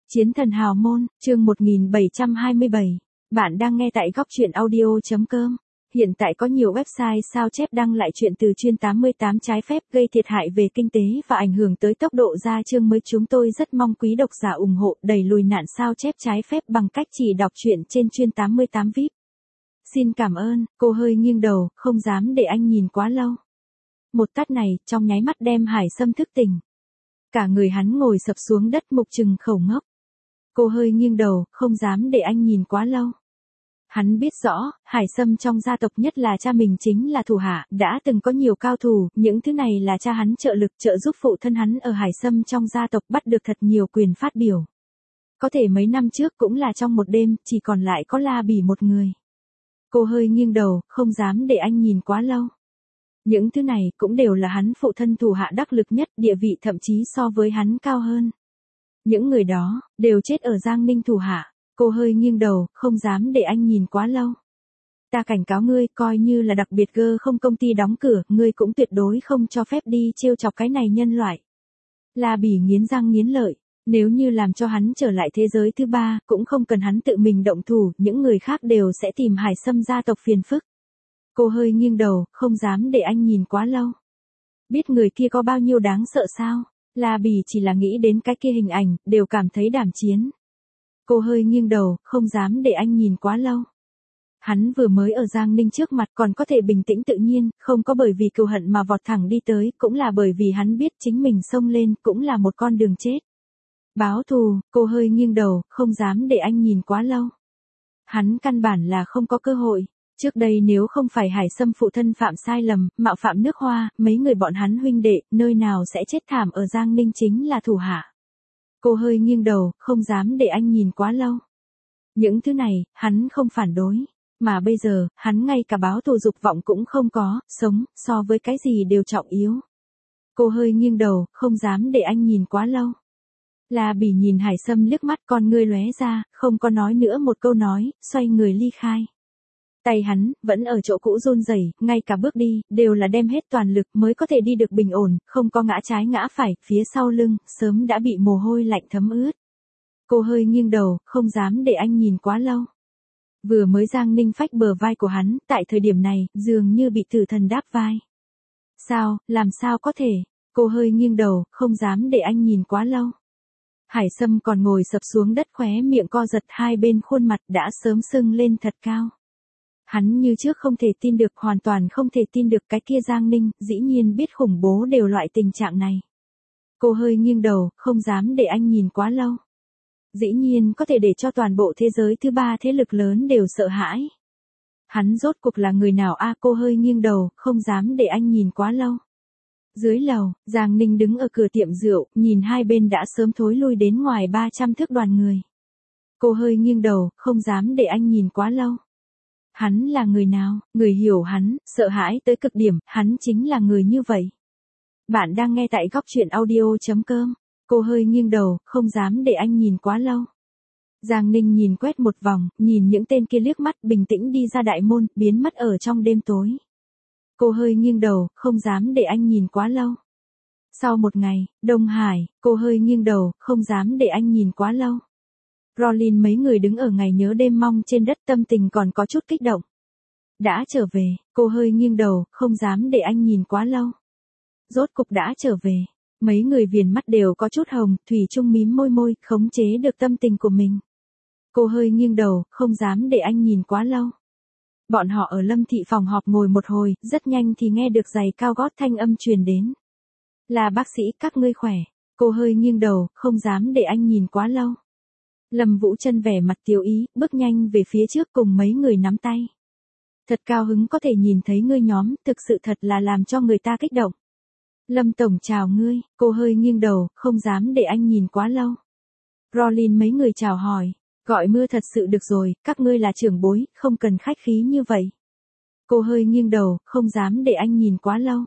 Chiến thần hào môn, chương 1727. Bạn đang nghe tại góc truyện audio.com. Hiện tại có nhiều website sao chép đăng lại chuyện từ chuyên 88 trái phép gây thiệt hại về kinh tế và ảnh hưởng tới tốc độ ra chương mới. Chúng tôi rất mong quý độc giả ủng hộ đẩy lùi nạn sao chép trái phép bằng cách chỉ đọc truyện trên chuyên 88 VIP. Xin cảm ơn. Cô hơi nghiêng đầu, không dám để anh nhìn quá lâu. Một tát này, trong nháy mắt đem Hải Sâm thức tỉnh. Cả người hắn ngồi sập xuống đất mục trừng khẩu ngốc. Cô hơi nghiêng đầu, không dám để anh nhìn quá lâu. Hắn biết rõ, Hải Sâm trong gia tộc nhất là cha mình chính là thủ hạ, đã từng có nhiều cao thủ, những thứ này là cha hắn trợ lực trợ giúp phụ thân hắn ở Hải Sâm trong gia tộc bắt được thật nhiều quyền phát biểu. Có thể mấy năm trước cũng là trong một đêm, chỉ còn lại có La Bỉ một người. Cô hơi nghiêng đầu, không dám để anh nhìn quá lâu. Những thứ này cũng đều là hắn phụ thân thủ hạ đắc lực nhất, địa vị thậm chí so với hắn cao hơn. Những người đó, đều chết ở Giang Ninh thủ hạ. Cô hơi nghiêng đầu, không dám để anh nhìn quá lâu. Ta cảnh cáo ngươi, coi như là đặc biệt không công ty đóng cửa, ngươi cũng tuyệt đối không cho phép đi trêu chọc cái này nhân loại. La Bỉ nghiến răng nghiến lợi, nếu như làm cho hắn trở lại thế giới thứ ba, cũng không cần hắn tự mình động thủ, những người khác đều sẽ tìm Hải Sâm gia tộc phiền phức. Cô hơi nghiêng đầu, không dám để anh nhìn quá lâu. Biết người kia có bao nhiêu đáng sợ sao? La Bỉ chỉ là nghĩ đến cái kia hình ảnh, đều cảm thấy đảm chiến. Cô hơi nghiêng đầu, không dám để anh nhìn quá lâu. Hắn vừa mới ở Giang Ninh trước mặt còn có thể bình tĩnh tự nhiên, không có bởi vì cừu hận mà vọt thẳng đi tới, cũng là bởi vì hắn biết chính mình xông lên cũng là một con đường chết. Báo thù, cô hơi nghiêng đầu, không dám để anh nhìn quá lâu. Hắn căn bản là không có cơ hội. Trước đây nếu không phải Hải Sâm phụ thân phạm sai lầm, mạo phạm nước Hoa, mấy người bọn hắn huynh đệ, nơi nào sẽ chết thảm ở Giang Ninh chính là thủ hạ. Cô hơi nghiêng đầu, không dám để anh nhìn quá lâu. Những thứ này, hắn không phản đối. Mà bây giờ, hắn ngay cả báo thù dục vọng cũng không có, sống, so với cái gì đều trọng yếu. Cô hơi nghiêng đầu, không dám để anh nhìn quá lâu. La Bỉ nhìn Hải Sâm liếc mắt, con ngươi lóe ra, không có nói nữa một câu nói, xoay người ly khai. Tay hắn, vẫn ở chỗ cũ run rẩy, ngay cả bước đi, đều là đem hết toàn lực mới có thể đi được bình ổn, không có ngã trái ngã phải, phía sau lưng, sớm đã bị mồ hôi lạnh thấm ướt. Cô hơi nghiêng đầu, không dám để anh nhìn quá lâu. Vừa mới Giang Ninh phách bờ vai của hắn, tại thời điểm này, dường như bị tử thần đáp vai. Sao, làm sao có thể? Cô hơi nghiêng đầu, không dám để anh nhìn quá lâu. Hải Sâm còn ngồi sập xuống đất, khóe miệng co giật, hai bên khuôn mặt đã sớm sưng lên thật cao. Hắn như trước không thể tin được, hoàn toàn không thể tin được cái kia Giang Ninh, dĩ nhiên biết khủng bố đều loại tình trạng này. Cô hơi nghiêng đầu, không dám để anh nhìn quá lâu. Dĩ nhiên có thể để cho toàn bộ thế giới thứ ba thế lực lớn đều sợ hãi. Hắn rốt cuộc là người nào a? Cô hơi nghiêng đầu, không dám để anh nhìn quá lâu. Dưới lầu, Giang Ninh đứng ở cửa tiệm rượu, nhìn hai bên đã sớm thối lui đến ngoài 300 thước đoàn người. Cô hơi nghiêng đầu, không dám để anh nhìn quá lâu. Hắn là người nào? Người hiểu hắn, sợ hãi tới cực điểm, hắn chính là người như vậy. Bạn đang nghe tại góc truyện audio.com. Cô hơi nghiêng đầu, không dám để anh nhìn quá lâu. Giang Ninh nhìn quét một vòng, nhìn những tên kia liếc mắt, bình tĩnh đi ra đại môn, biến mất ở trong đêm tối. Cô hơi nghiêng đầu, không dám để anh nhìn quá lâu. Sau một ngày, Đông Hải, cô hơi nghiêng đầu, không dám để anh nhìn quá lâu. Rolin mấy người đứng ở ngày nhớ đêm mong trên đất, tâm tình còn có chút kích động. Đã trở về, cô hơi nghiêng đầu, không dám để anh nhìn quá lâu. Rốt cục đã trở về, mấy người viền mắt đều có chút hồng, thủy chung mím môi, khống chế được tâm tình của mình. Cô hơi nghiêng đầu, không dám để anh nhìn quá lâu. Bọn họ ở Lâm thị phòng họp ngồi một hồi, rất nhanh thì nghe được giày cao gót thanh âm truyền đến. Là bác sĩ, các ngươi khỏe. Cô hơi nghiêng đầu, không dám để anh nhìn quá lâu. Lâm Vũ Trân vẻ mặt tiêu ý, bước nhanh về phía trước cùng mấy người nắm tay. Thật cao hứng có thể nhìn thấy ngươi nhóm, thực sự thật là làm cho người ta kích động. Lâm tổng chào ngươi, cô hơi nghiêng đầu, không dám để anh nhìn quá lâu. Rolin mấy người chào hỏi, gọi mưa thật sự được rồi, các ngươi là trưởng bối, không cần khách khí như vậy. Cô hơi nghiêng đầu, không dám để anh nhìn quá lâu.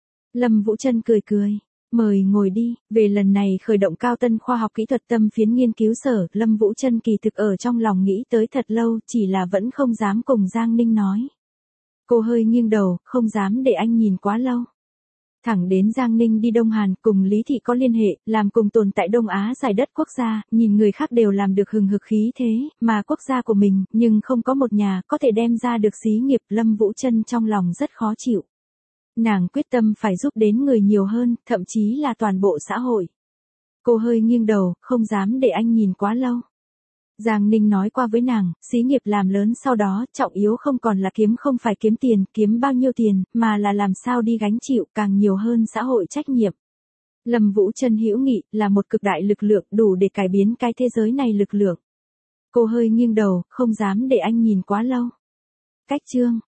Lâm Vũ Trân cười. Mời ngồi đi, về lần này khởi động cao tân khoa học kỹ thuật tâm phiến nghiên cứu sở, Lâm Vũ Trân kỳ thực ở trong lòng nghĩ tới thật lâu, chỉ là vẫn không dám cùng Giang Ninh nói. Cô hơi nghiêng đầu, không dám để anh nhìn quá lâu. Thẳng đến Giang Ninh đi Đông Hàn cùng Lý Thị có liên hệ, làm cùng tồn tại Đông Á giải đất quốc gia, nhìn người khác đều làm được hừng hực khí thế, mà quốc gia của mình, nhưng không có một nhà có thể đem ra được xí nghiệp. Lâm Vũ Trân trong lòng rất khó chịu. Nàng quyết tâm phải giúp đến người nhiều hơn, thậm chí là toàn bộ xã hội. Cô hơi nghiêng đầu, không dám để anh nhìn quá lâu. Giang Ninh nói qua với nàng, xí nghiệp làm lớn sau đó, trọng yếu không còn là không phải kiếm tiền, kiếm bao nhiêu tiền, mà là làm sao đi gánh chịu càng nhiều hơn xã hội trách nhiệm. Lâm Vũ Trân hữu nghị, là một cực đại lực lượng đủ để cải biến cái thế giới này lực lượng. Cô hơi nghiêng đầu, không dám để anh nhìn quá lâu. Cách chương